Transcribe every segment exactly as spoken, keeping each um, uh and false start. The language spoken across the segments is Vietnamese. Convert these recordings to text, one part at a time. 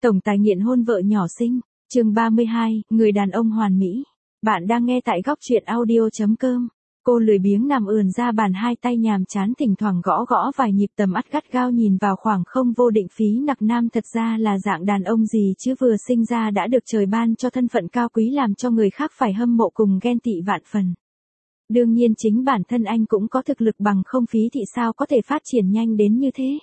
Tổng tài nghiện hôn vợ nhỏ sinh, chương ba mươi hai, người đàn ông hoàn mỹ. Bạn đang nghe tại góc truyện audio chấm com. Cô lười biếng nằm ườn ra bàn, hai tay nhàm chán thỉnh thoảng gõ gõ vài nhịp, tầm mắt gắt gao nhìn vào khoảng không vô định. Phí Nặc Nam thật ra là dạng đàn ông gì chứ, vừa sinh ra đã được trời ban cho thân phận cao quý làm cho người khác phải hâm mộ cùng ghen tị vạn phần. Đương nhiên chính bản thân anh cũng có thực lực, bằng không Phí thị sao có thể phát triển nhanh đến như thế.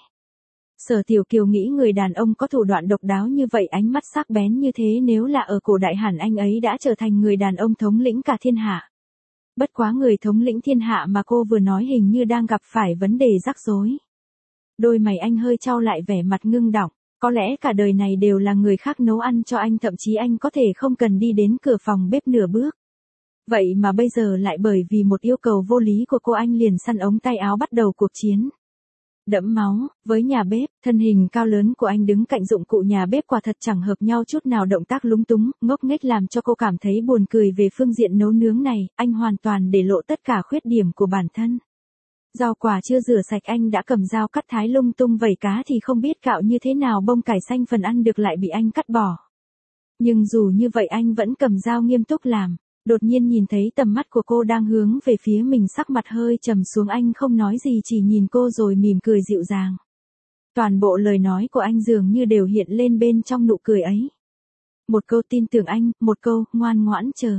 Sở Tiểu Kiều nghĩ người đàn ông có thủ đoạn độc đáo như vậy, ánh mắt sắc bén như thế, nếu là ở cổ đại hẳn anh ấy đã trở thành người đàn ông thống lĩnh cả thiên hạ. Bất quá người thống lĩnh thiên hạ mà cô vừa nói hình như đang gặp phải vấn đề rắc rối. Đôi mày anh hơi chau lại, vẻ mặt ngưng đọng, có lẽ cả đời này đều là người khác nấu ăn cho anh, thậm chí anh có thể không cần đi đến cửa phòng bếp nửa bước. Vậy mà bây giờ lại bởi vì một yêu cầu vô lý của cô, anh liền săn ống tay áo bắt đầu cuộc chiến đẫm máu với nhà bếp. Thân hình cao lớn của anh đứng cạnh dụng cụ nhà bếp quả thật chẳng hợp nhau chút nào, động tác lúng túng, ngốc nghếch làm cho cô cảm thấy buồn cười. Về phương diện nấu nướng này, anh hoàn toàn để lộ tất cả khuyết điểm của bản thân. Rau quả chưa rửa sạch anh đã cầm dao cắt thái lung tung, vẩy cá thì không biết cạo như thế nào, bông cải xanh phần ăn được lại bị anh cắt bỏ. Nhưng dù như vậy anh vẫn cầm dao nghiêm túc làm. Đột nhiên nhìn thấy tầm mắt của cô đang hướng về phía mình, sắc mặt hơi trầm xuống, anh không nói gì, chỉ nhìn cô rồi mỉm cười dịu dàng. Toàn bộ lời nói của anh dường như đều hiện lên bên trong nụ cười ấy. Một câu tin tưởng anh, một câu ngoan ngoãn chờ.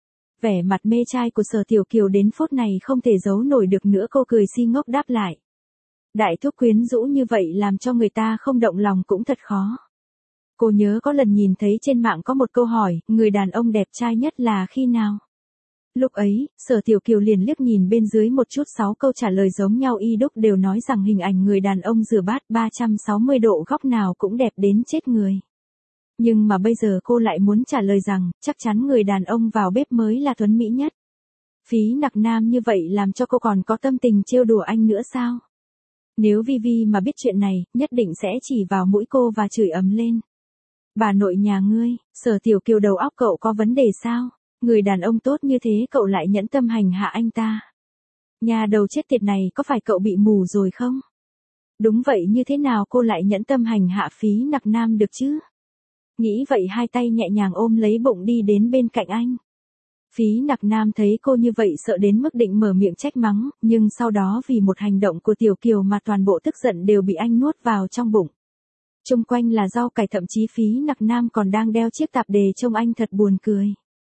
Vẻ mặt mê trai của Sở Tiểu Kiều đến phút này không thể giấu nổi được nữa, cô cười si ngốc đáp lại. Đại thúc quyến rũ như vậy làm cho người ta không động lòng cũng thật khó. Cô nhớ có lần nhìn thấy trên mạng có một câu hỏi, người đàn ông đẹp trai nhất là khi nào? Lúc ấy, Sở Tiểu Kiều liền liếc nhìn bên dưới một chút, sáu câu trả lời giống nhau y đúc, đều nói rằng hình ảnh người đàn ông rửa bát ba trăm sáu mươi độ góc nào cũng đẹp đến chết người. Nhưng mà bây giờ cô lại muốn trả lời rằng, chắc chắn người đàn ông vào bếp mới là tuấn mỹ nhất. Phí Nặc Nam như vậy làm cho cô còn có tâm tình trêu đùa anh nữa sao? Nếu Vivi mà biết chuyện này, nhất định sẽ chỉ vào mũi cô và chửi ầm lên. Bà nội nhà ngươi, Sở Tiểu Kiều đầu óc cậu có vấn đề sao? Người đàn ông tốt như thế cậu lại nhẫn tâm hành hạ anh ta. Nhà đầu chết tiệt này, có phải cậu bị mù rồi không? Đúng vậy, như thế nào cô lại nhẫn tâm hành hạ Phí Nặc Nam được chứ? Nghĩ vậy hai tay nhẹ nhàng ôm lấy bụng đi đến bên cạnh anh. Phí Nặc Nam thấy cô như vậy sợ đến mức định mở miệng trách mắng, nhưng sau đó vì một hành động của Tiểu Kiều mà toàn bộ tức giận đều bị anh nuốt vào trong bụng. Xung quanh là rau cải, thậm chí Phí Nặc Nam còn đang đeo chiếc tạp dề, trông anh thật buồn cười.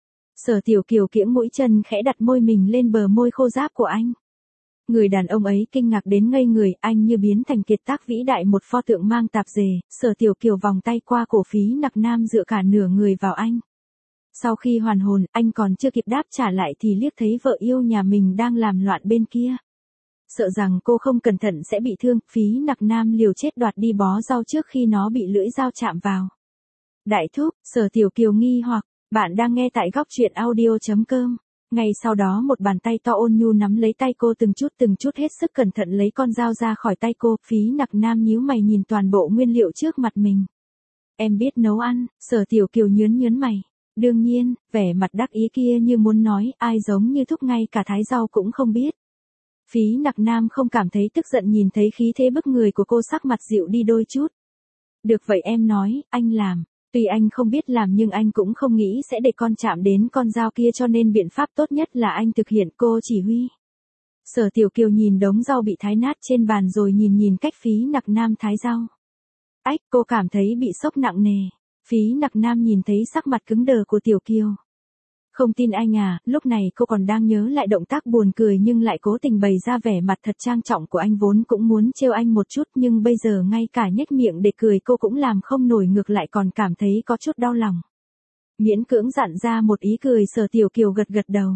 Sở Tiểu Kiều kiễng mũi chân khẽ đặt môi mình lên bờ môi khô ráp của anh. Người đàn ông ấy kinh ngạc đến ngây người, anh như biến thành kiệt tác vĩ đại, một pho tượng mang tạp dề. Sở Tiểu Kiều vòng tay qua cổ Phí Nặc Nam, dựa cả nửa người vào anh. Sau khi hoàn hồn, anh còn chưa kịp đáp trả lại thì liếc thấy vợ yêu nhà mình đang làm loạn bên kia. Sợ rằng cô không cẩn thận sẽ bị thương, Phí Nặc Nam liều chết đoạt đi bó rau trước khi nó bị lưỡi dao chạm vào. Đại thúc, Sở Tiểu Kiều nghi hoặc, bạn đang nghe tại góc truyện audio chấm com. Ngay sau đó một bàn tay to ôn nhu nắm lấy tay cô, từng chút từng chút hết sức cẩn thận lấy con dao ra khỏi tay cô. Phí Nặc Nam nhíu mày nhìn toàn bộ nguyên liệu trước mặt mình. Em biết nấu ăn, Sở Tiểu Kiều nhướn nhướn mày. Đương nhiên, vẻ mặt đắc ý kia như muốn nói, ai giống như thúc ngay cả thái rau cũng không biết. Phí Nặc Nam không cảm thấy tức giận, nhìn thấy khí thế bức người của cô, sắc mặt dịu đi đôi chút. Được vậy em nói, anh làm. Tuy anh không biết làm nhưng anh cũng không nghĩ sẽ để con chạm đến con dao kia, cho nên biện pháp tốt nhất là anh thực hiện, cô chỉ huy. Sở Tiểu Kiều nhìn đống rau bị thái nát trên bàn rồi nhìn nhìn cách Phí Nặc Nam thái rau. Ách, cô cảm thấy bị sốc nặng nề. Phí Nặc Nam nhìn thấy sắc mặt cứng đờ của Tiểu Kiều. Không tin anh à? Lúc này cô còn đang nhớ lại động tác buồn cười nhưng lại cố tình bày ra vẻ mặt thật trang trọng của anh, vốn cũng muốn trêu anh một chút nhưng bây giờ ngay cả nhếch miệng để cười cô cũng làm không nổi, ngược lại còn cảm thấy có chút đau lòng. Miễn cưỡng dặn ra một ý cười, Sở Tiểu Kiều gật gật đầu.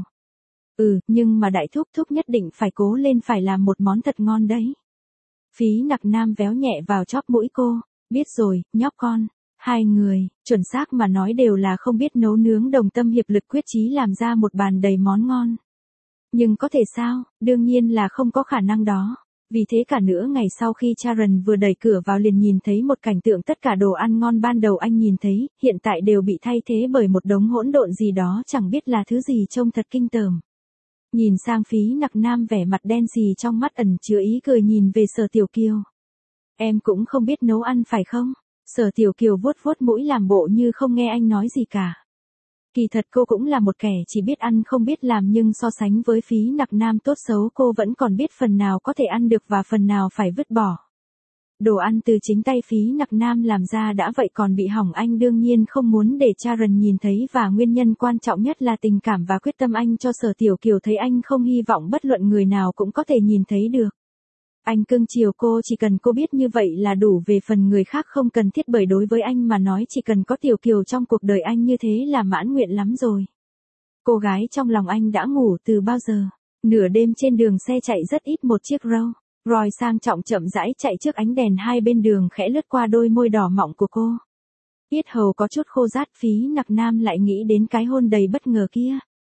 Ừ, nhưng mà đại thúc thúc nhất định phải cố lên, phải làm một món thật ngon đấy. Phí Nặc Nam véo nhẹ vào chóp mũi cô. Biết rồi, nhóc con. Hai người, chuẩn xác mà nói đều là không biết nấu nướng, đồng tâm hiệp lực quyết chí làm ra một bàn đầy món ngon. Nhưng có thể sao? Đương nhiên là không có khả năng đó. Vì thế cả nửa ngày sau khi Sharon vừa đẩy cửa vào liền nhìn thấy một cảnh tượng, tất cả đồ ăn ngon ban đầu anh nhìn thấy, hiện tại đều bị thay thế bởi một đống hỗn độn gì đó chẳng biết là thứ gì, trông thật kinh tởm. Nhìn sang Phí Nặc Nam, vẻ mặt đen xì trong mắt ẩn chứa ý cười, nhìn về Sở Tiểu Kiều. Em cũng không biết nấu ăn phải không? Sở Tiểu Kiều vuốt vuốt mũi làm bộ như không nghe anh nói gì cả. Kỳ thật cô cũng là một kẻ chỉ biết ăn không biết làm, nhưng so sánh với Phí Nặc Nam tốt xấu cô vẫn còn biết phần nào có thể ăn được và phần nào phải vứt bỏ. Đồ ăn từ chính tay Phí Nặc Nam làm ra đã vậy còn bị hỏng, anh đương nhiên không muốn để Sharon nhìn thấy, và nguyên nhân quan trọng nhất là tình cảm và quyết tâm anh cho Sở Tiểu Kiều thấy, anh không hy vọng bất luận người nào cũng có thể nhìn thấy được. Anh cưng chiều cô chỉ cần cô biết như vậy là đủ, về phần người khác không cần thiết, bởi đối với anh mà nói chỉ cần có Tiểu Kiều trong cuộc đời anh như thế là mãn nguyện lắm rồi. Cô gái trong lòng anh đã ngủ từ bao giờ. Nửa đêm trên đường xe chạy rất ít một chiếc Rolls Royce sang trọng chậm rãi chạy trước ánh đèn, hai bên đường khẽ lướt qua đôi môi đỏ mọng của cô. Yết hầu có chút khô rát, Phí Nặc Nam lại nghĩ đến cái hôn đầy bất ngờ kia.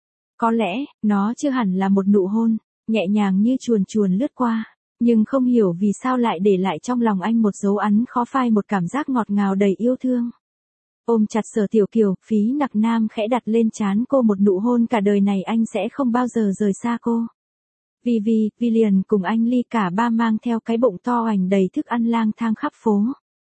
Có lẽ, nó chưa hẳn là một nụ hôn, nhẹ nhàng như chuồn chuồn lướt qua, nhưng không hiểu vì sao lại để lại trong lòng anh một dấu ấn khó phai, một cảm giác ngọt ngào đầy yêu thương. Ôm chặt Sở Tiểu Kiều, Phí Nặc Nam khẽ đặt lên trán cô một nụ hôn cả đời này anh sẽ không bao giờ rời xa cô. Vivi, Villian cùng anh Ly cả ba mang theo cái bụng to hoành đầy thức ăn lang thang khắp phố.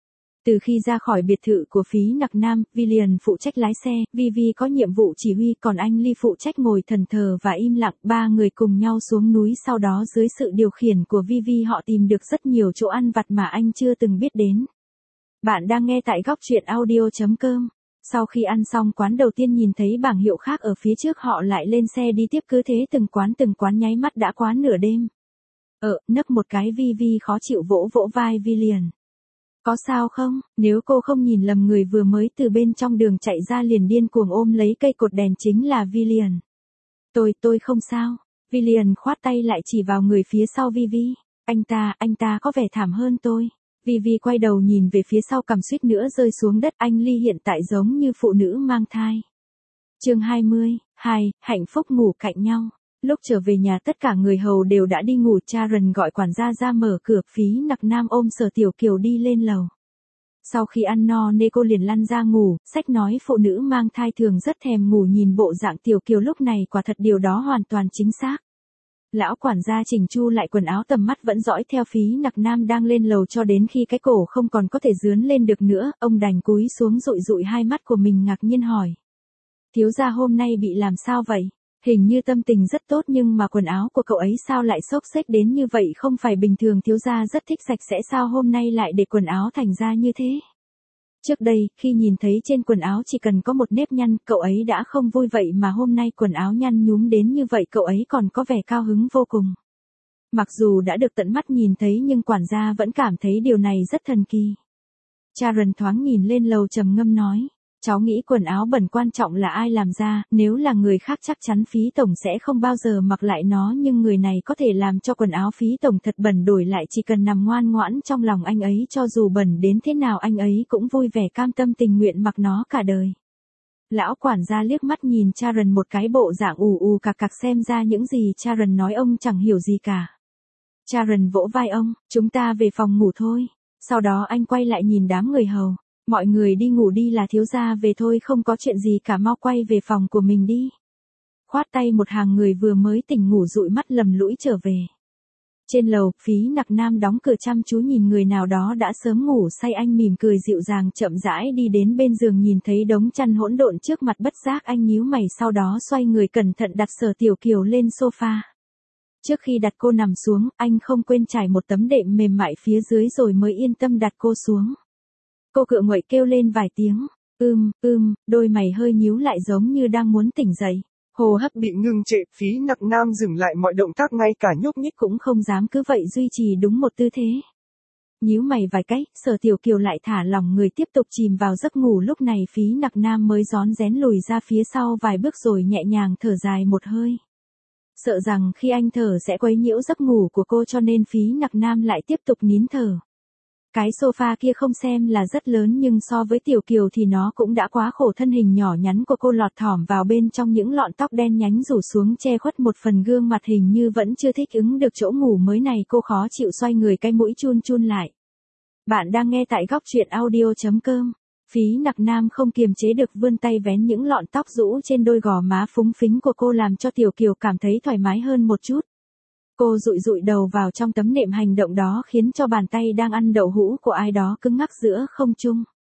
Từ khi ra khỏi biệt thự của Phí Nặc Nam, Villian phụ trách lái xe, Vivi có nhiệm vụ chỉ huy, còn anh Ly phụ trách ngồi thần thờ và im lặng. Ba người cùng nhau xuống núi, sau đó dưới sự điều khiển của Vivi họ tìm được rất nhiều chỗ ăn vặt mà anh chưa từng biết đến. Bạn đang nghe tại góc truyện audio chấm com. Sau khi ăn xong quán đầu tiên nhìn thấy bảng hiệu khác ở phía trước, họ lại lên xe đi tiếp, cứ thế từng quán từng quán, nháy mắt đã quá nửa đêm. Ờ, nấc một cái, Vivi khó chịu vỗ vỗ vai Villian. Có sao không? Nếu cô không nhìn lầm, người vừa mới từ bên trong đường chạy ra liền điên cuồng ôm lấy cây cột đèn chính là Villian. Tôi, tôi không sao. Villian khoát tay lại chỉ vào người phía sau Vivi. Anh ta, anh ta có vẻ thảm hơn tôi. Vivi quay đầu nhìn về phía sau, cầm suýt nữa rơi xuống đất. Anh Ly hiện tại giống như phụ nữ mang thai. Chương hai mươi hai, hạnh phúc ngủ cạnh nhau. Lúc trở về nhà tất cả người hầu đều đã đi ngủ. Sharon gọi quản gia ra mở cửa, Phí Nặc Nam ôm Sở Tiểu Kiều đi lên lầu. Sau khi ăn no nê cô liền lăn ra ngủ, sách nói phụ nữ mang thai thường rất thèm ngủ, nhìn bộ dạng Tiểu Kiều lúc này quả thật điều đó hoàn toàn chính xác. Lão quản gia chỉnh chu lại quần áo, tầm mắt vẫn dõi theo Phí Nặc Nam đang lên lầu, cho đến khi cái cổ không còn có thể dướn lên được nữa, ông đành cúi xuống dụi dụi hai mắt của mình, ngạc nhiên hỏi. Thiếu gia hôm nay bị làm sao vậy? Hình như tâm tình rất tốt nhưng mà quần áo của cậu ấy sao lại xốc xếch đến như vậy, không phải bình thường thiếu gia rất thích sạch sẽ sao, hôm nay lại để quần áo thành ra như thế? Trước đây, khi nhìn thấy trên quần áo chỉ cần có một nếp nhăn, cậu ấy đã không vui, vậy mà hôm nay quần áo nhăn nhúm đến như vậy, cậu ấy còn có vẻ cao hứng vô cùng. Mặc dù đã được tận mắt nhìn thấy nhưng quản gia vẫn cảm thấy điều này rất thần kỳ. Sharon thoáng nhìn lên lầu trầm ngâm nói. Cháu nghĩ quần áo bẩn quan trọng là ai làm ra, nếu là người khác chắc chắn Phí tổng sẽ không bao giờ mặc lại nó, nhưng người này có thể làm cho quần áo Phí tổng thật bẩn, đổi lại chỉ cần nằm ngoan ngoãn trong lòng anh ấy, cho dù bẩn đến thế nào anh ấy cũng vui vẻ cam tâm tình nguyện mặc nó cả đời. Lão quản gia liếc mắt nhìn Sharon một cái, bộ dạng ù ù cạc cạc, xem ra những gì Sharon nói ông chẳng hiểu gì cả. Sharon vỗ vai ông, chúng ta về phòng ngủ thôi. Sau đó anh quay lại nhìn đám người hầu. Mọi người đi ngủ đi, là thiếu gia về thôi, không có chuyện gì cả, mau quay về phòng của mình đi. Khoát tay một hàng người vừa mới tỉnh ngủ dụi mắt lầm lũi trở về. Trên lầu, Phí Nặc Nam đóng cửa chăm chú nhìn người nào đó đã sớm ngủ say, anh mỉm cười dịu dàng chậm rãi đi đến bên giường, nhìn thấy đống chăn hỗn độn trước mặt, bất giác anh nhíu mày, sau đó xoay người cẩn thận đặt Sở Tiểu Kiều lên sofa. Trước khi đặt cô nằm xuống, anh không quên trải một tấm đệm mềm mại phía dưới rồi mới yên tâm đặt cô xuống. Cô cựa nguậy kêu lên vài tiếng, ưm, ưm, đôi mày hơi nhíu lại giống như đang muốn tỉnh dậy. Hô hấp bị ngưng trệ, Phí Nặc Nam dừng lại mọi động tác, ngay cả nhúc nhích cũng không dám cứ vậy duy trì đúng một tư thế. Nhíu mày vài cái, Sở Tiểu Kiều lại thả lỏng người tiếp tục chìm vào giấc ngủ, lúc này Phí Nặc Nam mới rón rén lùi ra phía sau vài bước rồi nhẹ nhàng thở dài một hơi. Sợ rằng khi anh thở sẽ quấy nhiễu giấc ngủ của cô cho nên Phí Nặc Nam lại tiếp tục nín thở. Cái sofa kia không xem là rất lớn nhưng so với Tiểu Kiều thì nó cũng đã quá khổ, thân hình nhỏ nhắn của cô lọt thỏm vào bên trong những lọn tóc đen nhánh rủ xuống che khuất một phần gương mặt, hình như vẫn chưa thích ứng được chỗ ngủ mới này, cô khó chịu xoay người, cái mũi chun chun lại. Bạn đang nghe tại góc truyện audio chấm com. Phí Nặc Nam không kiềm chế được vươn tay vén những lọn tóc rũ trên đôi gò má phúng phính của cô, làm cho Tiểu Kiều cảm thấy thoải mái hơn một chút. Cô dụi dụi đầu vào trong tấm nệm, hành động đó khiến cho bàn tay đang ăn đậu hũ của ai đó cứng ngắc giữa không trung.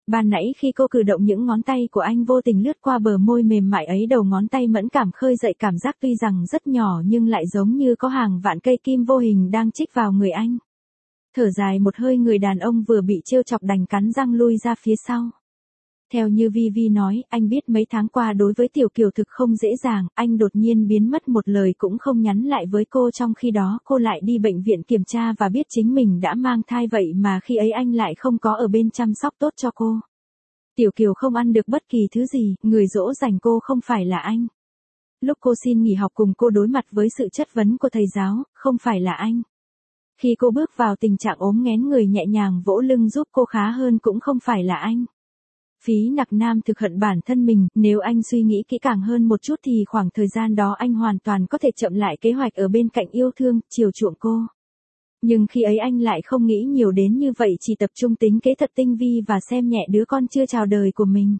Ban nãy khi cô cử động những ngón tay của anh vô tình lướt qua bờ môi mềm mại ấy, đầu ngón tay mẫn cảm khơi dậy cảm giác tuy rằng rất nhỏ nhưng lại giống như có hàng vạn cây kim vô hình đang chích vào người anh. Thở dài một hơi, người đàn ông vừa bị trêu chọc đành cắn răng lui ra phía sau. Theo như Vi Vi nói, anh biết mấy tháng qua đối với Tiểu Kiều thực không dễ dàng, anh đột nhiên biến mất một lời cũng không nhắn lại với cô, trong khi đó cô lại đi bệnh viện kiểm tra và biết chính mình đã mang thai, vậy mà khi ấy anh lại không có ở bên chăm sóc tốt cho cô. Tiểu Kiều không ăn được bất kỳ thứ gì, người dỗ dành cô không phải là anh. Lúc cô xin nghỉ học cùng cô đối mặt với sự chất vấn của thầy giáo, không phải là anh. Khi cô bước vào tình trạng ốm nghén, người nhẹ nhàng vỗ lưng giúp cô khá hơn cũng không phải là anh. Phí Nặc Nam thực hận bản thân mình, nếu anh suy nghĩ kỹ càng hơn một chút thì khoảng thời gian đó anh hoàn toàn có thể chậm lại kế hoạch ở bên cạnh yêu thương, chiều chuộng cô. Nhưng khi ấy anh lại không nghĩ nhiều đến như vậy, chỉ tập trung tính kế thật tinh vi và xem nhẹ đứa con chưa chào đời của mình.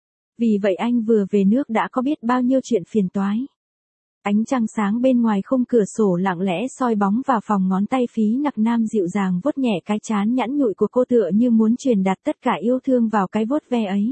Vì vậy anh vừa về nước đã có biết bao nhiêu chuyện phiền toái. Ánh trăng sáng bên ngoài khung cửa sổ lặng lẽ soi bóng vào phòng, ngón tay Phí Nặc Nam dịu dàng vuốt nhẹ cái trán nhẵn nhụi của cô, tựa như muốn truyền đạt tất cả yêu thương vào cái vuốt ve ấy.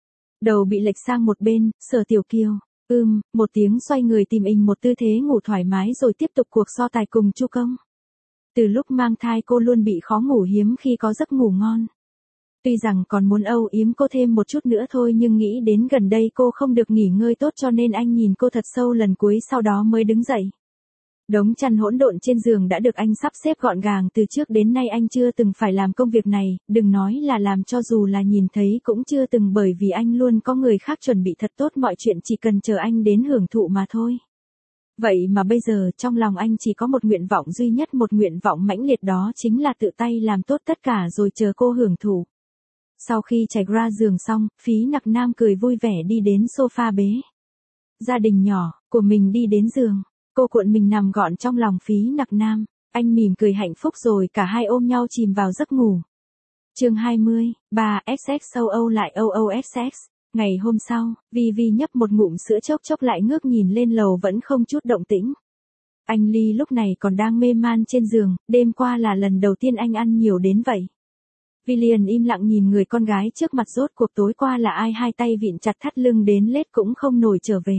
Đầu bị lệch sang một bên, Sở Tiểu Kiều, ưm, một tiếng, xoay người tìm ình một tư thế ngủ thoải mái rồi tiếp tục cuộc so tài cùng Chu Công. Từ lúc mang thai cô luôn bị khó ngủ, hiếm khi có giấc ngủ ngon. Tuy rằng còn muốn âu yếm cô thêm một chút nữa thôi, nhưng nghĩ đến gần đây cô không được nghỉ ngơi tốt cho nên anh nhìn cô thật sâu lần cuối, sau đó mới đứng dậy. Đống chăn hỗn độn trên giường đã được anh sắp xếp gọn gàng, từ trước đến nay anh chưa từng phải làm công việc này, đừng nói là làm, cho dù là nhìn thấy cũng chưa từng, bởi vì anh luôn có người khác chuẩn bị thật tốt mọi chuyện, chỉ cần chờ anh đến hưởng thụ mà thôi. Vậy mà bây giờ trong lòng anh chỉ có một nguyện vọng duy nhất, một nguyện vọng mãnh liệt, đó chính là tự tay làm tốt tất cả rồi chờ cô hưởng thụ. Sau khi trải ra giường xong, Phí Nặc Nam cười vui vẻ đi đến sofa bế gia đình nhỏ của mình đi đến giường. Cô cuộn mình nằm gọn trong lòng Phí Nặc Nam. Anh mỉm cười hạnh phúc rồi cả hai ôm nhau chìm vào giấc ngủ. Chương hai mươi, ba ích ích âu âu lại âu âu ích ích. Ngày hôm sau, Vi Vi nhấp một ngụm sữa, chốc chốc lại ngước nhìn lên lầu, vẫn không chút động tĩnh. Anh Ly lúc này còn đang mê man trên giường, đêm qua là lần đầu tiên anh ăn nhiều đến vậy. Vi liền im lặng nhìn người con gái trước mặt, rốt cuộc tối qua là ai hai tay vịn chặt thắt lưng đến lết cũng không nổi trở về.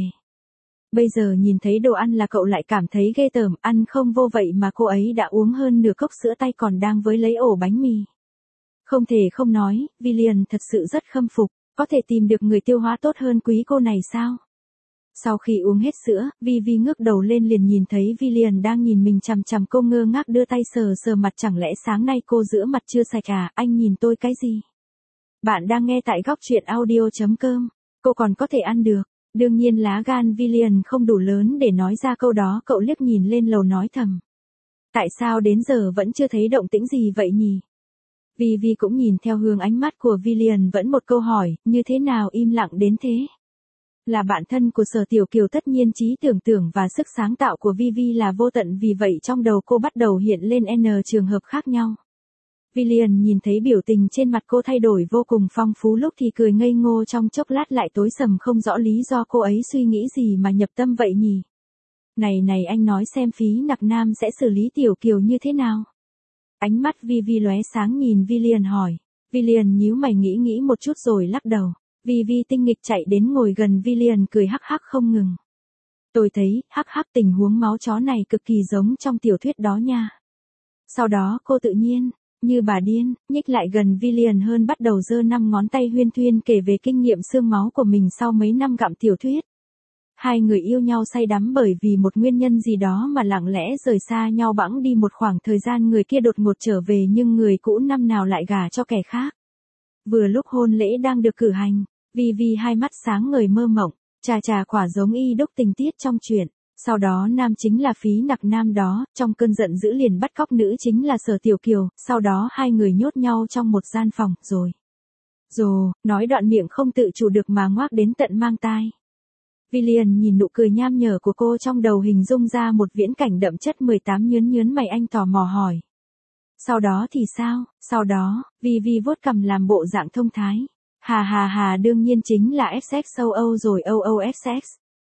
Bây giờ nhìn thấy đồ ăn là cậu lại cảm thấy ghê tởm, ăn không vô vậy mà cô ấy đã uống hơn nửa cốc sữa, tay còn đang với lấy ổ bánh mì. Không thể không nói, Vi liền thật sự rất khâm phục, có thể tìm được người tiêu hóa tốt hơn quý cô này sao? Sau khi uống hết sữa, Vi Vi ngước đầu lên liền nhìn thấy Vi liền đang nhìn mình chằm chằm, cô ngơ ngác đưa tay sờ sờ mặt, chẳng lẽ sáng nay cô rửa mặt chưa sạch à, anh nhìn tôi cái gì? Bạn đang nghe tại góc truyện audio chấm com, cô còn có thể ăn được. Đương nhiên lá gan Vi liền không đủ lớn để nói ra câu đó, cậu liếc nhìn lên lầu nói thầm. Tại sao đến giờ vẫn chưa thấy động tĩnh gì vậy nhỉ? Vi Vi cũng nhìn theo hướng ánh mắt của Vi liền, vẫn một câu hỏi, như thế nào im lặng đến thế? Là bạn thân của Sở Tiểu Kiều, tất nhiên trí tưởng tượng và sức sáng tạo của Vi Vi là vô tận, vì vậy trong đầu cô bắt đầu hiện lên n trường hợp khác nhau. Vi liền nhìn thấy biểu tình trên mặt cô thay đổi vô cùng phong phú, lúc thì cười ngây ngô, trong chốc lát lại tối sầm, không rõ lý do cô ấy suy nghĩ gì mà nhập tâm vậy nhỉ? Này này, anh nói xem Phí Nặc Nam sẽ xử lý Tiểu Kiều như thế nào? Ánh mắt Vi Vi lóe sáng nhìn Vi liền hỏi. Vi liền nhíu mày nghĩ nghĩ một chút rồi lắc đầu. Vi Vi tinh nghịch chạy đến ngồi gần Vi liền, cười hắc hắc không ngừng. Tôi thấy, hắc hắc, tình huống máu chó này cực kỳ giống trong tiểu thuyết đó nha. Sau đó cô tự nhiên, như bà điên, nhích lại gần Vi liền hơn, bắt đầu giơ năm ngón tay huyên thuyên kể về kinh nghiệm xương máu của mình sau mấy năm gặm tiểu thuyết. Hai người yêu nhau say đắm, bởi vì một nguyên nhân gì đó mà lặng lẽ rời xa nhau bẵng đi một khoảng thời gian, người kia đột ngột trở về nhưng người cũ năm nào lại gả cho kẻ khác. Vừa lúc hôn lễ đang được cử hành, Vi Vi hai mắt sáng ngời mơ mộng, chà chà quả giống y đúc tình tiết trong truyện. Sau đó nam chính là Phí Nặc Nam đó, trong cơn giận dữ liền bắt cóc nữ chính là Sở Tiểu Kiều, sau đó hai người nhốt nhau trong một gian phòng, rồi. Rồi, nói đoạn miệng không tự chủ được mà ngoác đến tận mang tai. Vi liền nhìn nụ cười nham nhở của cô, trong đầu hình dung ra một viễn cảnh đậm chất mười tám, nhướn nhướn mày, anh tò mò hỏi. Sau đó thì sao? Sau đó, Vi Vi vuốt cằm làm bộ dạng thông thái. Hà hà hà, đương nhiên chính là ích ích âu âu rồi, âu âu ích ích.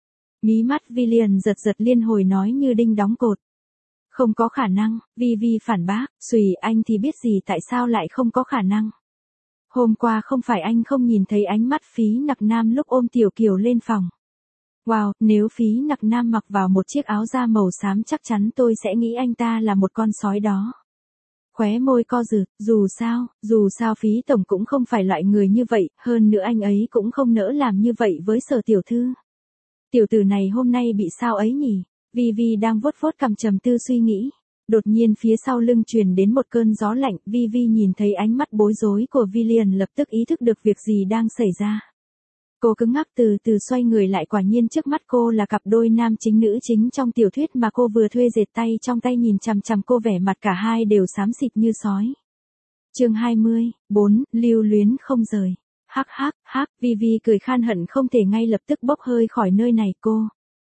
Mí mắt Vi liền giật giật liên hồi nói như đinh đóng cột. Không có khả năng, Vi Vi phản bác, xùy, anh thì biết gì, tại sao lại không có khả năng? Hôm qua không phải anh không nhìn thấy ánh mắt Phí Nặc Nam lúc ôm Tiểu Kiều lên phòng. Wow, nếu Phí Nặc Nam mặc vào một chiếc áo da màu xám chắc chắn tôi sẽ nghĩ anh ta là một con sói đó. Khóe môi co rụt, dù sao, dù sao Phí Tổng cũng không phải loại người như vậy, hơn nữa anh ấy cũng không nỡ làm như vậy với Sở tiểu thư. Tiểu tử này hôm nay bị sao ấy nhỉ? Vi Vi đang vuốt vuốt cằm trầm tư suy nghĩ. Đột nhiên phía sau lưng truyền đến một cơn gió lạnh, Vi Vi nhìn thấy ánh mắt bối rối của Vi liền lập tức ý thức được việc gì đang xảy ra. Cô cứng ngắc từ từ xoay người lại, quả nhiên trước mắt cô là cặp đôi nam chính nữ chính trong tiểu thuyết mà cô vừa thuê, dệt tay trong tay nhìn chằm chằm cô, vẻ mặt cả hai đều xám xịt như sói. Chương hai mươi, bốn, lưu luyến không rời. Hắc hắc hắc, Vi Vi cười khan hận không thể ngay lập tức bốc hơi khỏi nơi này. Cô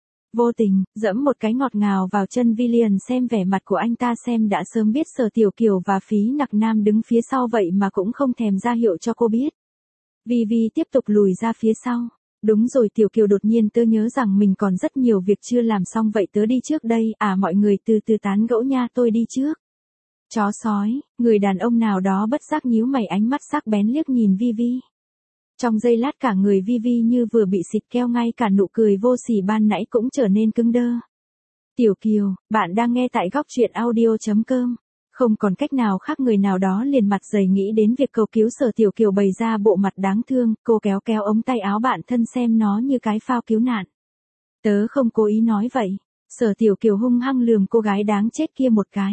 vô tình dẫm một cái ngọt ngào vào chân Vi liền, xem vẻ mặt của anh ta xem đã sớm biết Sở Tiểu Kiều và Phí Nặc Nam đứng phía sau vậy mà cũng không thèm ra hiệu cho cô biết. Vi Vi tiếp tục lùi ra phía sau. Đúng rồi, Tiểu Kiều đột nhiên tớ nhớ rằng mình còn rất nhiều việc chưa làm xong, vậy tớ đi trước đây. À, mọi người từ từ tán gẫu nha, tôi đi trước. Chó sói, người đàn ông nào đó bất giác nhíu mày, ánh mắt sắc bén liếc nhìn Vi Vi. Trong giây lát cả người Vi Vi như vừa bị xịt keo, ngay cả nụ cười vô sỉ ban nãy cũng trở nên cứng đơ. Tiểu Kiều, bạn đang nghe tại góc truyện audio chấm com. Không còn cách nào khác, người nào đó liền mặt dày nghĩ đến việc cầu cứu Sở Tiểu Kiều bày ra bộ mặt đáng thương, cô kéo kéo ống tay áo bạn thân xem nó như cái phao cứu nạn. Tớ không cố ý nói vậy. Sở Tiểu Kiều hung hăng lườm cô gái đáng chết kia một cái.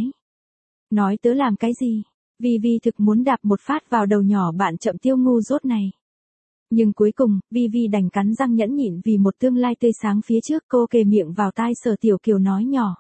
Nói tớ làm cái gì? Vi Vi thực muốn đạp một phát vào đầu nhỏ bạn chậm tiêu ngu dốt này. Nhưng cuối cùng, Vi Vi đành cắn răng nhẫn nhịn vì một tương lai tươi sáng phía trước. Cô kề miệng vào tai Sở Tiểu Kiều nói nhỏ.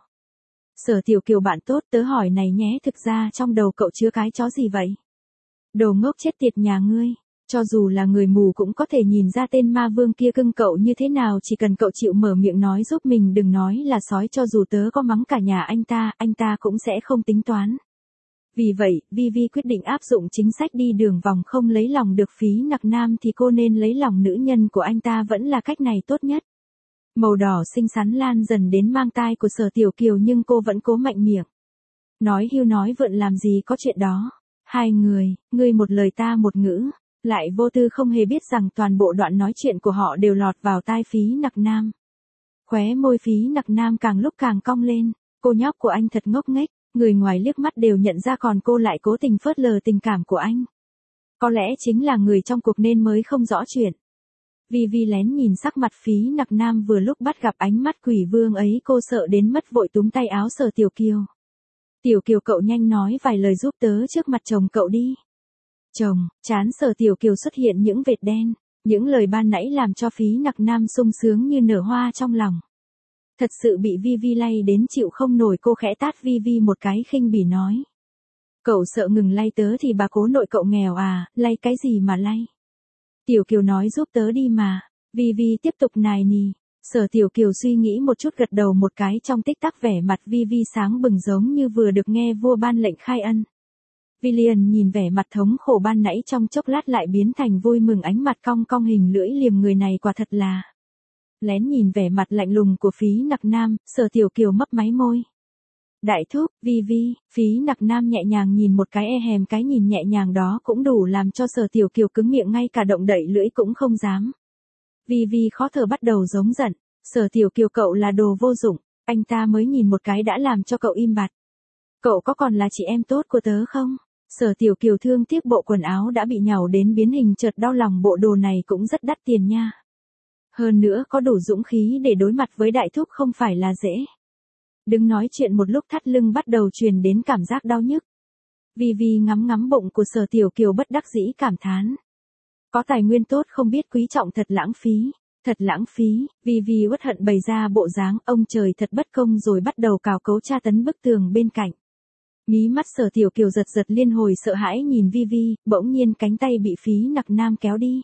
Sở Tiểu Kiều bạn tốt, tớ hỏi này nhé, thực ra trong đầu cậu chứa cái chó gì vậy? Đồ ngốc chết tiệt nhà ngươi, cho dù là người mù cũng có thể nhìn ra tên ma vương kia cưng cậu như thế nào, chỉ cần cậu chịu mở miệng nói giúp mình đừng nói là sói, cho dù tớ có mắng cả nhà anh ta, anh ta cũng sẽ không tính toán. Vì vậy, Vi Vi quyết định áp dụng chính sách đi đường vòng, không lấy lòng được Phí Nặc Nam thì cô nên lấy lòng nữ nhân của anh ta vẫn là cách này tốt nhất. Màu đỏ xinh xắn lan dần đến mang tai của Sở Tiểu Kiều nhưng cô vẫn cố mạnh miệng. Nói hưu nói vượn làm gì có chuyện đó. Hai người, ngươi một lời ta một ngữ, lại vô tư không hề biết rằng toàn bộ đoạn nói chuyện của họ đều lọt vào tai Phí Nặc Nam. Khóe môi Phí Nặc Nam càng lúc càng cong lên, cô nhóc của anh thật ngốc nghếch, người ngoài liếc mắt đều nhận ra, còn cô lại cố tình phớt lờ tình cảm của anh. Có lẽ chính là người trong cuộc nên mới không rõ chuyện. Vi Vi lén nhìn sắc mặt Phí Nặc Nam vừa lúc bắt gặp ánh mắt quỷ vương ấy, cô sợ đến mất vội túm tay áo Sở Tiểu Kiều. Tiểu Kiều cậu nhanh nói vài lời giúp tớ trước mặt chồng cậu đi. Chồng, trán Sở Tiểu Kiều xuất hiện những vệt đen, những lời ban nãy làm cho Phí Nặc Nam sung sướng như nở hoa trong lòng. Thật sự bị Vi Vi lay đến chịu không nổi, cô khẽ tát Vi Vi một cái khinh bỉ nói. Cậu sợ ngừng lay tớ thì bà cố nội cậu nghèo à, lay cái gì mà lay. Tiểu Kiều nói giúp tớ đi mà. Vi Vi tiếp tục nài nỉ. Sở Tiểu Kiều suy nghĩ một chút gật đầu một cái, trong tích tắc vẻ mặt Vi Vi sáng bừng giống như vừa được nghe vua ban lệnh khai ân. Vi liền nhìn vẻ mặt thống khổ ban nãy trong chốc lát lại biến thành vui mừng, ánh mặt cong cong hình lưỡi liềm, người này quả thật là. Lén nhìn vẻ mặt lạnh lùng của Phí Nặc Nam, Sở Tiểu Kiều mấp máy môi. Đại thúc, Vi Vi, Phí Nặc Nam nhẹ nhàng nhìn một cái, e hèm cái nhìn nhẹ nhàng đó cũng đủ làm cho Sở Tiểu Kiều cứng miệng, ngay cả động đậy lưỡi cũng không dám. Vi Vi khó thở bắt đầu giống giận. Sở Tiểu Kiều cậu là đồ vô dụng, anh ta mới nhìn một cái đã làm cho cậu im bặt. Cậu có còn là chị em tốt của tớ không? Sở Tiểu Kiều thương tiếc bộ quần áo đã bị nhàu đến biến hình, chợt đau lòng, bộ đồ này cũng rất đắt tiền nha. Hơn nữa có đủ dũng khí để đối mặt với đại thúc không phải là dễ. Đứng nói chuyện một lúc thắt lưng bắt đầu truyền đến cảm giác đau nhức. Vi Vi ngắm ngắm bụng của Sở Tiểu Kiều bất đắc dĩ cảm thán. Có tài nguyên tốt không biết quý trọng, thật lãng phí, thật lãng phí. Vi Vi uất hận bày ra bộ dáng ông trời thật bất công rồi bắt đầu cào cấu tra tấn bức tường bên cạnh. Mí mắt Sở Tiểu Kiều giật giật liên hồi sợ hãi nhìn Vi Vi, bỗng nhiên cánh tay bị Phí Nặc Nam kéo đi.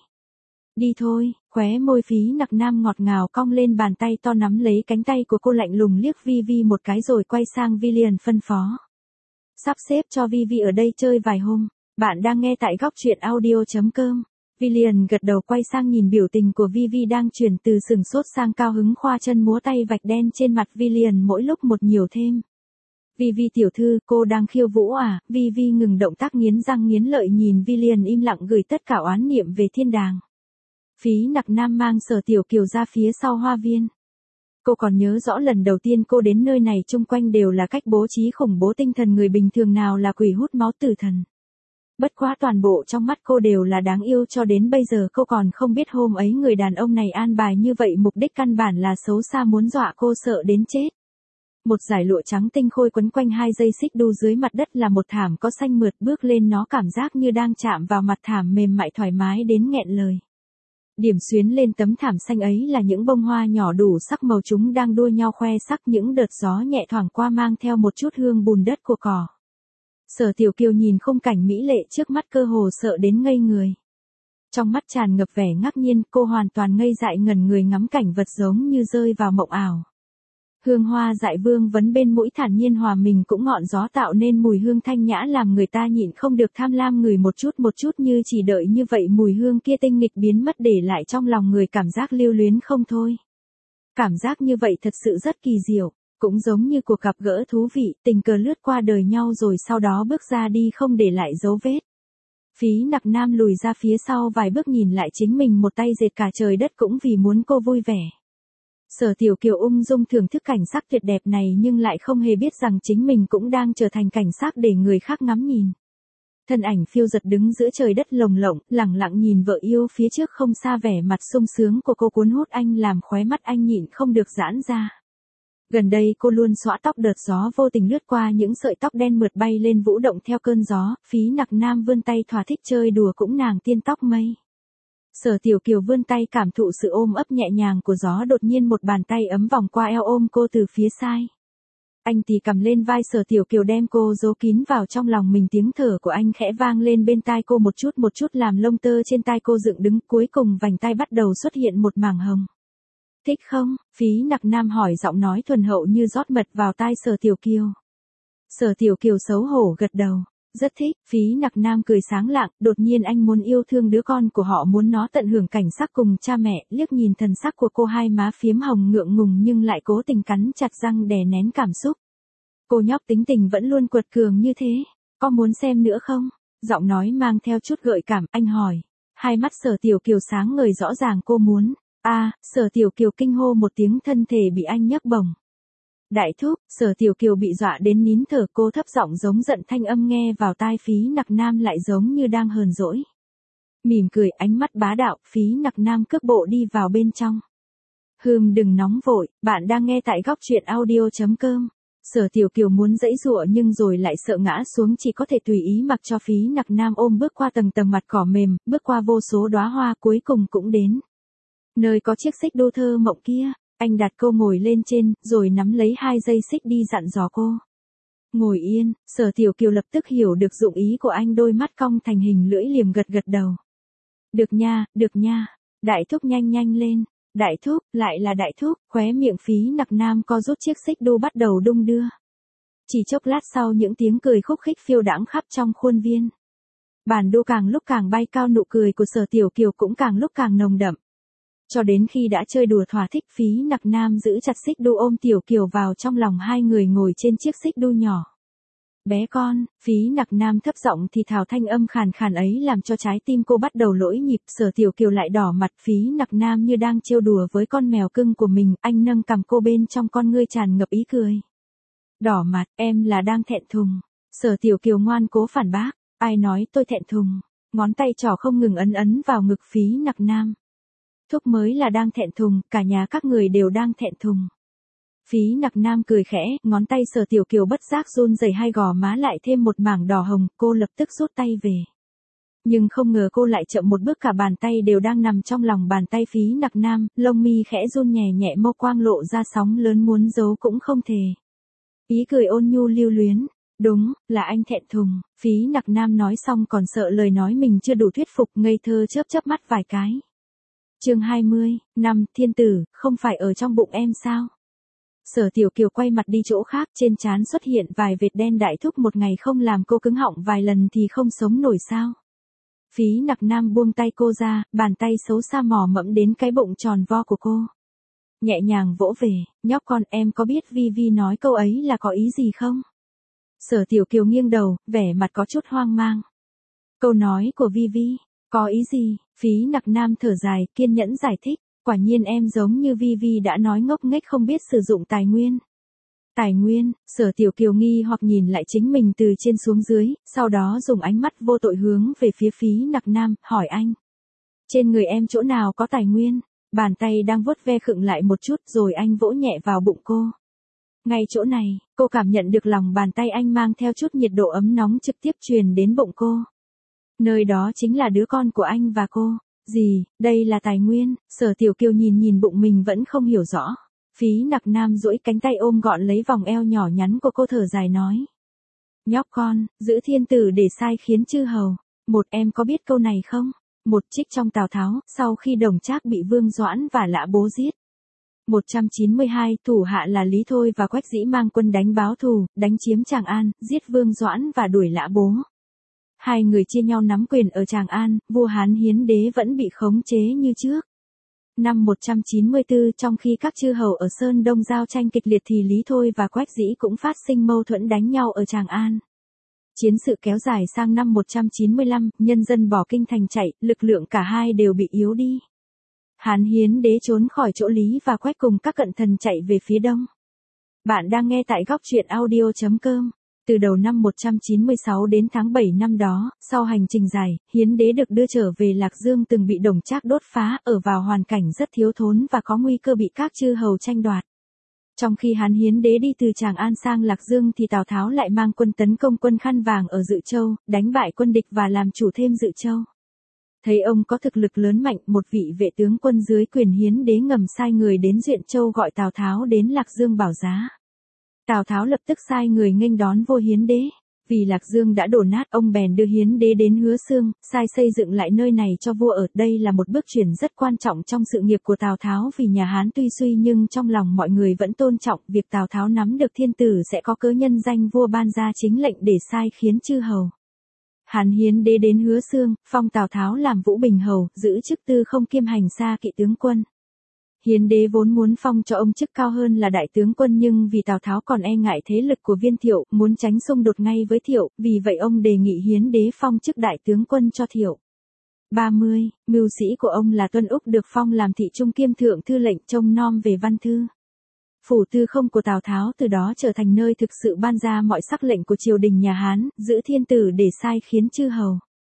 Đi thôi, khóe môi Phí Nặc Nam ngọt ngào cong lên, bàn tay to nắm lấy cánh tay của cô, lạnh lùng liếc Vi Vi một cái rồi quay sang Vi liền phân phó. Sắp xếp cho Vi Vi ở đây chơi vài hôm, bạn đang nghe tại góc truyện audio chấm com. Vi liền gật đầu quay sang nhìn biểu tình của Vi Vi đang chuyển từ sừng sốt sang cao hứng, khoa chân múa tay, vạch đen trên mặt Vi liền mỗi lúc một nhiều thêm. Vi Vi tiểu thư, cô đang khiêu vũ à? Vi Vi ngừng động tác nghiến răng nghiến lợi nhìn Vi liền im lặng gửi tất cả oán niệm về thiên đàng. Phí Nặc Nam mang Sở Tiểu Kiều ra phía sau hoa viên. Cô còn nhớ rõ lần đầu tiên cô đến nơi này chung quanh đều là cách bố trí khủng bố tinh thần người bình thường nào là quỷ hút máu tử thần. Bất quá toàn bộ trong mắt cô đều là đáng yêu cho đến bây giờ cô còn không biết hôm ấy người đàn ông này an bài như vậy mục đích căn bản là xấu xa muốn dọa cô sợ đến chết. Một dải lụa trắng tinh khôi quấn quanh hai dây xích đu dưới mặt đất là một thảm có xanh mượt bước lên nó cảm giác như đang chạm vào mặt thảm mềm mại thoải mái đến nghẹn lời. Điểm xuyến lên tấm thảm xanh ấy là những bông hoa nhỏ đủ sắc màu chúng đang đua nhau khoe sắc những đợt gió nhẹ thoảng qua mang theo một chút hương bùn đất của cỏ. Sở Tiểu Kiều nhìn khung cảnh mỹ lệ trước mắt cơ hồ sợ đến ngây người. Trong mắt tràn ngập vẻ ngạc nhiên cô hoàn toàn ngây dại ngẩn người ngắm cảnh vật giống như rơi vào mộng ảo. Hương hoa dại vương vấn bên mũi thản nhiên hòa mình cũng ngọn gió tạo nên mùi hương thanh nhã làm người ta nhịn không được tham lam ngửi một chút một chút như chỉ đợi như vậy mùi hương kia tinh nghịch biến mất để lại trong lòng người cảm giác lưu luyến không thôi. Cảm giác như vậy thật sự rất kỳ diệu, cũng giống như cuộc gặp gỡ thú vị, tình cờ lướt qua đời nhau rồi sau đó bước ra đi không để lại dấu vết. Phí Nặc Nam lùi ra phía sau vài bước nhìn lại chính mình một tay dệt cả trời đất cũng vì muốn cô vui vẻ. Sở Tiểu Kiều ung dung thưởng thức cảnh sắc tuyệt đẹp này nhưng lại không hề biết rằng chính mình cũng đang trở thành cảnh sắc để người khác ngắm nhìn. Thân ảnh phiêu giật đứng giữa trời đất lồng lộng, lẳng lặng nhìn vợ yêu phía trước không xa vẻ mặt sung sướng của cô cuốn hút anh làm khóe mắt anh nhịn không được giãn ra. Gần đây cô luôn xõa tóc đợt gió vô tình lướt qua những sợi tóc đen mượt bay lên vũ động theo cơn gió, Phí Nặc Nam vươn tay thỏa thích chơi đùa cũng nàng tiên tóc mây. Sở Tiểu Kiều vươn tay cảm thụ sự ôm ấp nhẹ nhàng của gió đột nhiên một bàn tay ấm vòng qua eo ôm cô từ phía sai. Anh tì cầm lên vai Sở Tiểu Kiều đem cô giấu kín vào trong lòng mình tiếng thở của anh khẽ vang lên bên tai cô một chút một chút làm lông tơ trên tai cô dựng đứng cuối cùng vành tai bắt đầu xuất hiện một mảng hồng. Thích không? Phí Nặc Nam hỏi giọng nói thuần hậu như rót mật vào tai Sở Tiểu Kiều. Sở Tiểu Kiều xấu hổ gật đầu. Rất thích, Phí Nặc Nam cười sáng lạng, đột nhiên anh muốn yêu thương đứa con của họ muốn nó tận hưởng cảnh sắc cùng cha mẹ, liếc nhìn thần sắc của cô hai má phiếm hồng ngượng ngùng nhưng lại cố tình cắn chặt răng đè nén cảm xúc. Cô nhóc tính tình vẫn luôn quật cường như thế, có muốn xem nữa không? Giọng nói mang theo chút gợi cảm, anh hỏi. Hai mắt Sở Tiểu Kiều sáng ngời rõ ràng cô muốn. A, à, Sở Tiểu Kiều kinh hô một tiếng thân thể bị anh nhấc bổng. Đại thúc, Sở Tiểu Kiều bị dọa đến nín thở cô thấp giọng giống giận thanh âm nghe vào tai Phí Nặc Nam lại giống như đang hờn dỗi. Mỉm cười ánh mắt bá đạo, Phí Nặc Nam cước bộ đi vào bên trong. Hừm đừng nóng vội, bạn đang nghe tại góc truyện audio chấm com. Sở Tiểu Kiều muốn giãy giụa nhưng rồi lại sợ ngã xuống chỉ có thể tùy ý mặc cho Phí Nặc Nam ôm bước qua tầng tầng mặt cỏ mềm, bước qua vô số đóa hoa cuối cùng cũng đến. Nơi có chiếc xích đu thơ mộng kia. Anh đặt cô ngồi lên trên, rồi nắm lấy hai dây xích đi dặn dò cô. Ngồi yên, Sở Tiểu Kiều lập tức hiểu được dụng ý của anh đôi mắt cong thành hình lưỡi liềm gật gật đầu. Được nha, được nha, đại thúc nhanh nhanh lên, đại thúc, lại là đại thúc, khóe miệng Phí Nặc Nam co rút chiếc xích đu bắt đầu đung đưa. Chỉ chốc lát sau những tiếng cười khúc khích phiêu đãng khắp trong khuôn viên. Bàn đu càng lúc càng bay cao nụ cười của Sở Tiểu Kiều cũng càng lúc càng nồng đậm. Cho đến khi đã chơi đùa thỏa thích Phí Nặc Nam giữ chặt xích đu ôm Tiểu Kiều vào trong lòng hai người ngồi trên chiếc xích đu nhỏ. Bé con, Phí Nặc Nam thấp giọng thì thào thanh âm khàn khàn ấy làm cho trái tim cô bắt đầu lỗi nhịp Sở Tiểu Kiều lại đỏ mặt Phí Nặc Nam như đang trêu đùa với con mèo cưng của mình anh nâng cằm cô bên trong con ngươi tràn ngập ý cười. Đỏ mặt, em là đang thẹn thùng. Sở Tiểu Kiều ngoan cố phản bác, ai nói tôi thẹn thùng, ngón tay trỏ không ngừng ấn ấn vào ngực Phí Nặc Nam. Thúc mới là đang thẹn thùng, cả nhà các người đều đang thẹn thùng. Phí Nặc Nam cười khẽ, ngón tay Sở Tiểu Kiều bất giác run rẩy hai gò má lại thêm một mảng đỏ hồng, cô lập tức rút tay về. Nhưng không ngờ cô lại chậm một bước cả bàn tay đều đang nằm trong lòng bàn tay Phí Nặc Nam, lông mi khẽ run nhẹ nhẹ mâu quang lộ ra sóng lớn muốn giấu cũng không thể. Ý cười ôn nhu lưu luyến, đúng, là anh thẹn thùng, Phí Nặc Nam nói xong còn sợ lời nói mình chưa đủ thuyết phục ngây thơ chớp chớp mắt vài cái. Chương hai mươi, năm, thiên tử, không phải ở trong bụng em sao? Sở Tiểu Kiều quay mặt đi chỗ khác trên trán xuất hiện vài vệt đen đại thúc một ngày không làm cô cứng họng vài lần thì không sống nổi sao? Phí Nặc Nam buông tay cô ra, bàn tay xấu xa mò mẫm đến cái bụng tròn vo của cô. Nhẹ nhàng vỗ về, nhóc con em có biết Vi Vi nói câu ấy là có ý gì không? Sở Tiểu Kiều nghiêng đầu, vẻ mặt có chút hoang mang. Câu nói của Vi Vi, có ý gì? Phí Nặc Nam thở dài, kiên nhẫn giải thích, quả nhiên em giống như Vi Vi đã nói ngốc nghếch không biết sử dụng tài nguyên. Tài nguyên, Sở Tiểu Kiều nghi hoặc nhìn lại chính mình từ trên xuống dưới, sau đó dùng ánh mắt vô tội hướng về phía Phí Nặc Nam, hỏi anh. Trên người em chỗ nào có tài nguyên? Bàn tay đang vuốt ve khựng lại một chút rồi anh vỗ nhẹ vào bụng cô. Ngay chỗ này, cô cảm nhận được lòng bàn tay anh mang theo chút nhiệt độ ấm nóng trực tiếp truyền đến bụng cô. Nơi đó chính là đứa con của anh và cô. Gì, đây là tài nguyên? Sở Tiểu Kiều nhìn nhìn bụng mình vẫn không hiểu rõ. Phí Nặc Nam duỗi cánh tay ôm gọn lấy vòng eo nhỏ nhắn của cô thở dài nói. Nhóc con, giữ thiên tử để sai khiến chư hầu. Một em có biết câu này không? Một trích trong Tào Tháo, sau khi Đồng Trác bị Vương Doãn và Lã Bố giết. một trăm chín mươi hai, thủ hạ là Lý Thôi và Quách Dĩ mang quân đánh báo thù, đánh chiếm Tràng An, giết Vương Doãn và đuổi Lã Bố. Hai người chia nhau nắm quyền ở Tràng An, vua Hán Hiến Đế vẫn bị khống chế như trước. Năm một trăm chín mươi tư, trong khi các chư hầu ở Sơn Đông giao tranh kịch liệt thì Lý Thôi và Quách Dĩ cũng phát sinh mâu thuẫn đánh nhau ở Tràng An. Chiến sự kéo dài sang năm một trăm chín mươi lăm, nhân dân bỏ kinh thành chạy, lực lượng cả hai đều bị yếu đi. Hán Hiến Đế trốn khỏi chỗ Lý và Quách cùng các cận thần chạy về phía đông. Bạn đang nghe tại góc truyện audio chấm com. Từ đầu năm một trăm chín mươi sáu đến tháng bảy năm đó, sau hành trình dài, Hiến Đế được đưa trở về Lạc Dương từng bị Đồng Trác đốt phá, ở vào hoàn cảnh rất thiếu thốn và có nguy cơ bị các chư hầu tranh đoạt. Trong khi Hán Hiến Đế đi từ Tràng An sang Lạc Dương thì Tào Tháo lại mang quân tấn công quân Khăn Vàng ở Dự Châu, đánh bại quân địch và làm chủ thêm Dự Châu. Thấy ông có thực lực lớn mạnh, một vị vệ tướng quân dưới quyền Hiến Đế ngầm sai người đến Duyện Châu gọi Tào Tháo đến Lạc Dương bảo giá. Tào Tháo lập tức sai người nghênh đón vua Hiến Đế. Vì Lạc Dương đã đổ nát, ông bèn đưa Hiến Đế đến Hứa Xương, sai xây dựng lại nơi này cho vua ở. Đây là một bước chuyển rất quan trọng trong sự nghiệp của Tào Tháo, vì nhà Hán tuy suy nhưng trong lòng mọi người vẫn tôn trọng việc Tào Tháo nắm được thiên tử sẽ có cớ nhân danh vua ban ra chính lệnh để sai khiến chư hầu. Hán Hiến Đế đến Hứa Xương, phong Tào Tháo làm Vũ Bình hầu, giữ chức tư không kiêm hành xa kỵ tướng quân. Hiến Đế vốn muốn phong cho ông chức cao hơn là đại tướng quân, nhưng vì Tào Tháo còn e ngại thế lực của Viên Thiệu, muốn tránh xung đột ngay với Thiệu, vì vậy ông đề nghị Hiến Đế phong chức đại tướng quân cho Thiệu. ba mươi, mưu sĩ của ông là Tuân Úc được phong làm thị trung kiêm thượng thư lệnh trông nom về văn thư. Phủ tư không của Tào Tháo từ đó trở thành nơi thực sự ban ra mọi sắc lệnh của triều đình nhà Hán, giữ thiên tử để sai khiến chư hầu.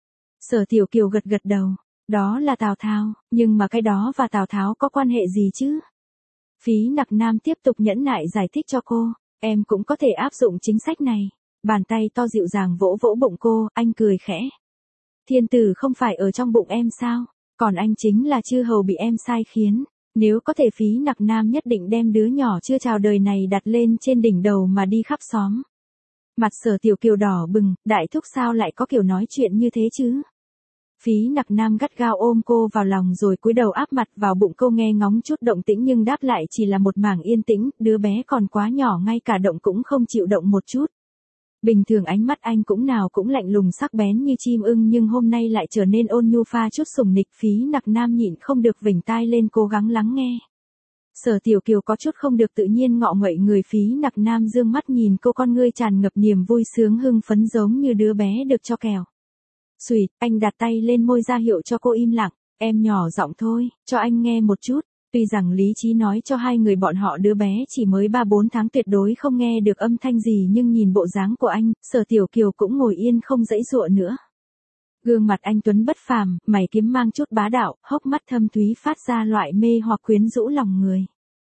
Sở Tiểu Kiều gật gật đầu. Đó là Tào Tháo, nhưng mà cái đó và Tào Tháo có quan hệ gì chứ? Phí Nặc Nam tiếp tục nhẫn nại giải thích cho cô, em cũng có thể áp dụng chính sách này. Bàn tay to dịu dàng vỗ vỗ bụng cô, anh cười khẽ. Thiên tử không phải ở trong bụng em sao? Còn anh chính là chư hầu bị em sai khiến. Nếu có thể Phí Nặc Nam nhất định đem đứa nhỏ chưa chào đời này đặt lên trên đỉnh đầu mà đi khắp xóm. Mặt Sở Tiểu Kiều đỏ bừng, đại thúc sao lại có kiểu nói chuyện như thế chứ? Phí Nặc Nam gắt gao ôm cô vào lòng rồi cúi đầu áp mặt vào bụng cô, nghe ngóng chút động tĩnh nhưng đáp lại chỉ là một mảng yên tĩnh, đứa bé còn quá nhỏ ngay cả động cũng không chịu động một chút. Bình thường ánh mắt anh cũng nào cũng lạnh lùng sắc bén như chim ưng, nhưng hôm nay lại trở nên ôn nhu pha chút sủng nịch. Phí Nặc Nam nhịn không được vểnh tai lên cố gắng lắng nghe. Sở Tiểu Kiều có chút không được tự nhiên ngọ nguậy người. Phí Nặc Nam dương mắt nhìn cô, con ngươi tràn ngập niềm vui sướng hưng phấn giống như đứa bé được cho kẹo. Xùi, anh đặt tay lên môi ra hiệu cho cô im lặng. Em nhỏ giọng thôi, cho anh nghe một chút. Tuy rằng lý trí nói cho hai người bọn họ đứa bé chỉ mới ba bốn tháng tuyệt đối không nghe được âm thanh gì, nhưng nhìn bộ dáng của anh, Sở Tiểu Kiều cũng ngồi yên không dãy dụa nữa. Gương mặt anh tuấn bất phàm, mày kiếm mang chút bá đạo, hốc mắt thâm thúy phát ra loại mê hoặc quyến rũ lòng người.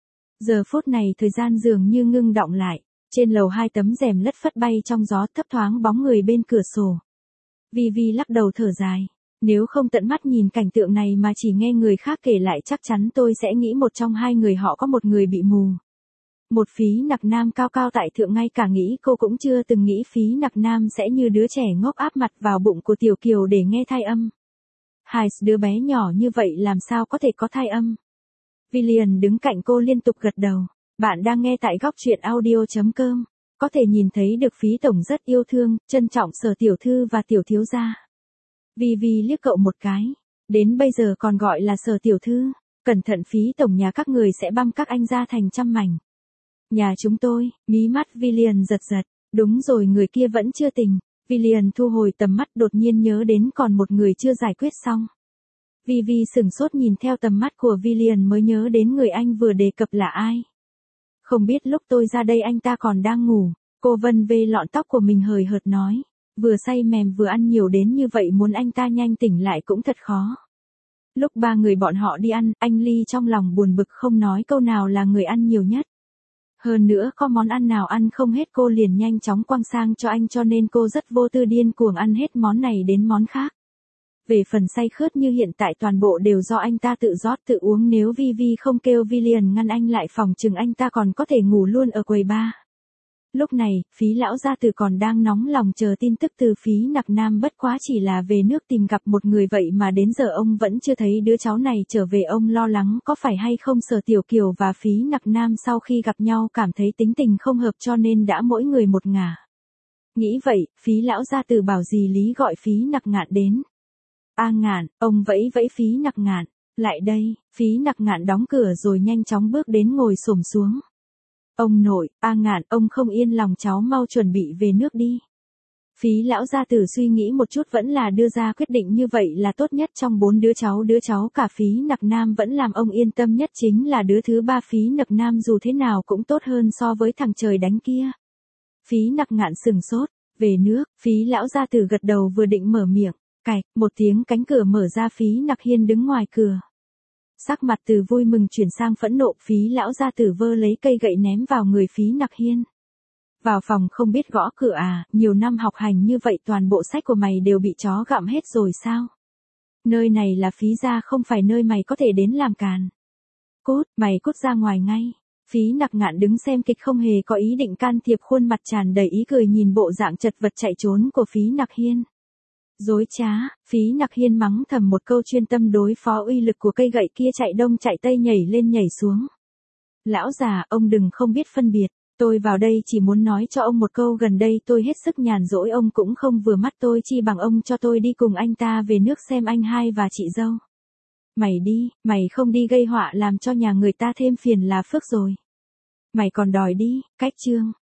Giờ phút này thời gian dường như ngưng đọng lại. Trên lầu hai tấm rèm lất phất bay trong gió, thấp thoáng bóng người bên cửa sổ. Vi Vi lắc đầu thở dài. Nếu không tận mắt nhìn cảnh tượng này mà chỉ nghe người khác kể lại chắc chắn tôi sẽ nghĩ một trong hai người họ có một người bị mù. Một Phí Nặc Nam cao cao tại thượng, ngay cả nghĩ cô cũng chưa từng nghĩ Phí Nặc Nam sẽ như đứa trẻ ngốc áp mặt vào bụng của Tiểu Kiều để nghe thai âm. Hai đứa bé nhỏ như vậy làm sao có thể có thai âm? Villian đứng cạnh cô liên tục gật đầu. Bạn đang nghe tại góc truyện audio chấm com. Có thể nhìn thấy được Phí tổng rất yêu thương, trân trọng Sở tiểu thư và tiểu thiếu gia. Vi Vi liếc cậu một cái. Đến bây giờ còn gọi là Sở tiểu thư. Cẩn thận Phí tổng nhà các người sẽ băm các anh ra thành trăm mảnh. Nhà chúng tôi, mí mắt Villian giật giật. Đúng rồi, người kia vẫn chưa tỉnh. Villian thu hồi tầm mắt, đột nhiên nhớ đến còn một người chưa giải quyết xong. Vivi sửng sốt nhìn theo tầm mắt của Villian mới nhớ đến người anh vừa đề cập là ai. Không biết lúc tôi ra đây anh ta còn đang ngủ. Cô vân vê lọn tóc của mình hời hợt nói. Vừa say mềm vừa ăn nhiều đến như vậy muốn anh ta nhanh tỉnh lại cũng thật khó. Lúc ba người bọn họ đi ăn, anh Ly trong lòng buồn bực không nói câu nào là người ăn nhiều nhất. Hơn nữa có món ăn nào ăn không hết cô liền nhanh chóng quăng sang cho anh, cho nên cô rất vô tư điên cuồng ăn hết món này đến món khác. Về phần say khướt như hiện tại toàn bộ đều do anh ta tự rót tự uống, nếu Vivi không kêu Villian ngăn anh lại phòng chừng anh ta còn có thể ngủ luôn ở quầy bar. Lúc này, Phí lão gia tử còn đang nóng lòng chờ tin tức từ Phí Nặc Nam, bất quá chỉ là về nước tìm gặp một người vậy mà đến giờ ông vẫn chưa thấy đứa cháu này trở về. Ông lo lắng có phải hay không Sở Tiểu Kiều và Phí Nặc Nam sau khi gặp nhau cảm thấy tính tình không hợp cho nên đã mỗi người một ngả. Nghĩ vậy, Phí lão gia tử bảo dì Lý gọi Phí Nặc Ngạn đến. A Ngạn, ông vẫy vẫy Phí Nặc Ngạn, lại đây. Phí Nặc Ngạn đóng cửa rồi nhanh chóng bước đến ngồi xổm xuống. Ông nội, A Ngạn, ông không yên lòng cháu mau chuẩn bị về nước đi. Phí lão gia tử suy nghĩ một chút vẫn là đưa ra quyết định như vậy là tốt nhất trong bốn đứa cháu. Đứa cháu cả Phí Nặc Nam vẫn làm ông yên tâm nhất chính là đứa thứ ba Phí Nặc Nam, dù thế nào cũng tốt hơn so với thằng trời đánh kia. Phí Nặc Ngạn sừng sốt, về nước. Phí lão gia tử gật đầu vừa định mở miệng, cạch, một tiếng cánh cửa mở ra, Phí Nặc Hiên đứng ngoài cửa. Sắc mặt từ vui mừng chuyển sang phẫn nộ, Phí lão gia tử vơ lấy cây gậy ném vào người Phí Nặc Hiên. Vào phòng không biết gõ cửa à, nhiều năm học hành như vậy toàn bộ sách của mày đều bị chó gặm hết rồi sao? Nơi này là Phí gia không phải nơi mày có thể đến làm càn. Cút, mày cút ra ngoài ngay. Phí Nặc Ngạn đứng xem kịch không hề có ý định can thiệp, khuôn mặt tràn đầy ý cười nhìn bộ dạng chật vật chạy trốn của Phí Nặc Hiên. Dối trá, Phí Nặc Hiên mắng thầm một câu, chuyên tâm đối phó uy lực của cây gậy kia, chạy đông chạy tây nhảy lên nhảy xuống. Lão già, ông đừng không biết phân biệt, tôi vào đây chỉ muốn nói cho ông một câu, gần đây tôi hết sức nhàn rỗi, ông cũng không vừa mắt tôi, chi bằng ông cho tôi đi cùng anh ta về nước xem anh hai và chị dâu. Mày đi, mày không đi gây họa làm cho nhà người ta thêm phiền là phước rồi. Mày còn đòi đi, cách chương.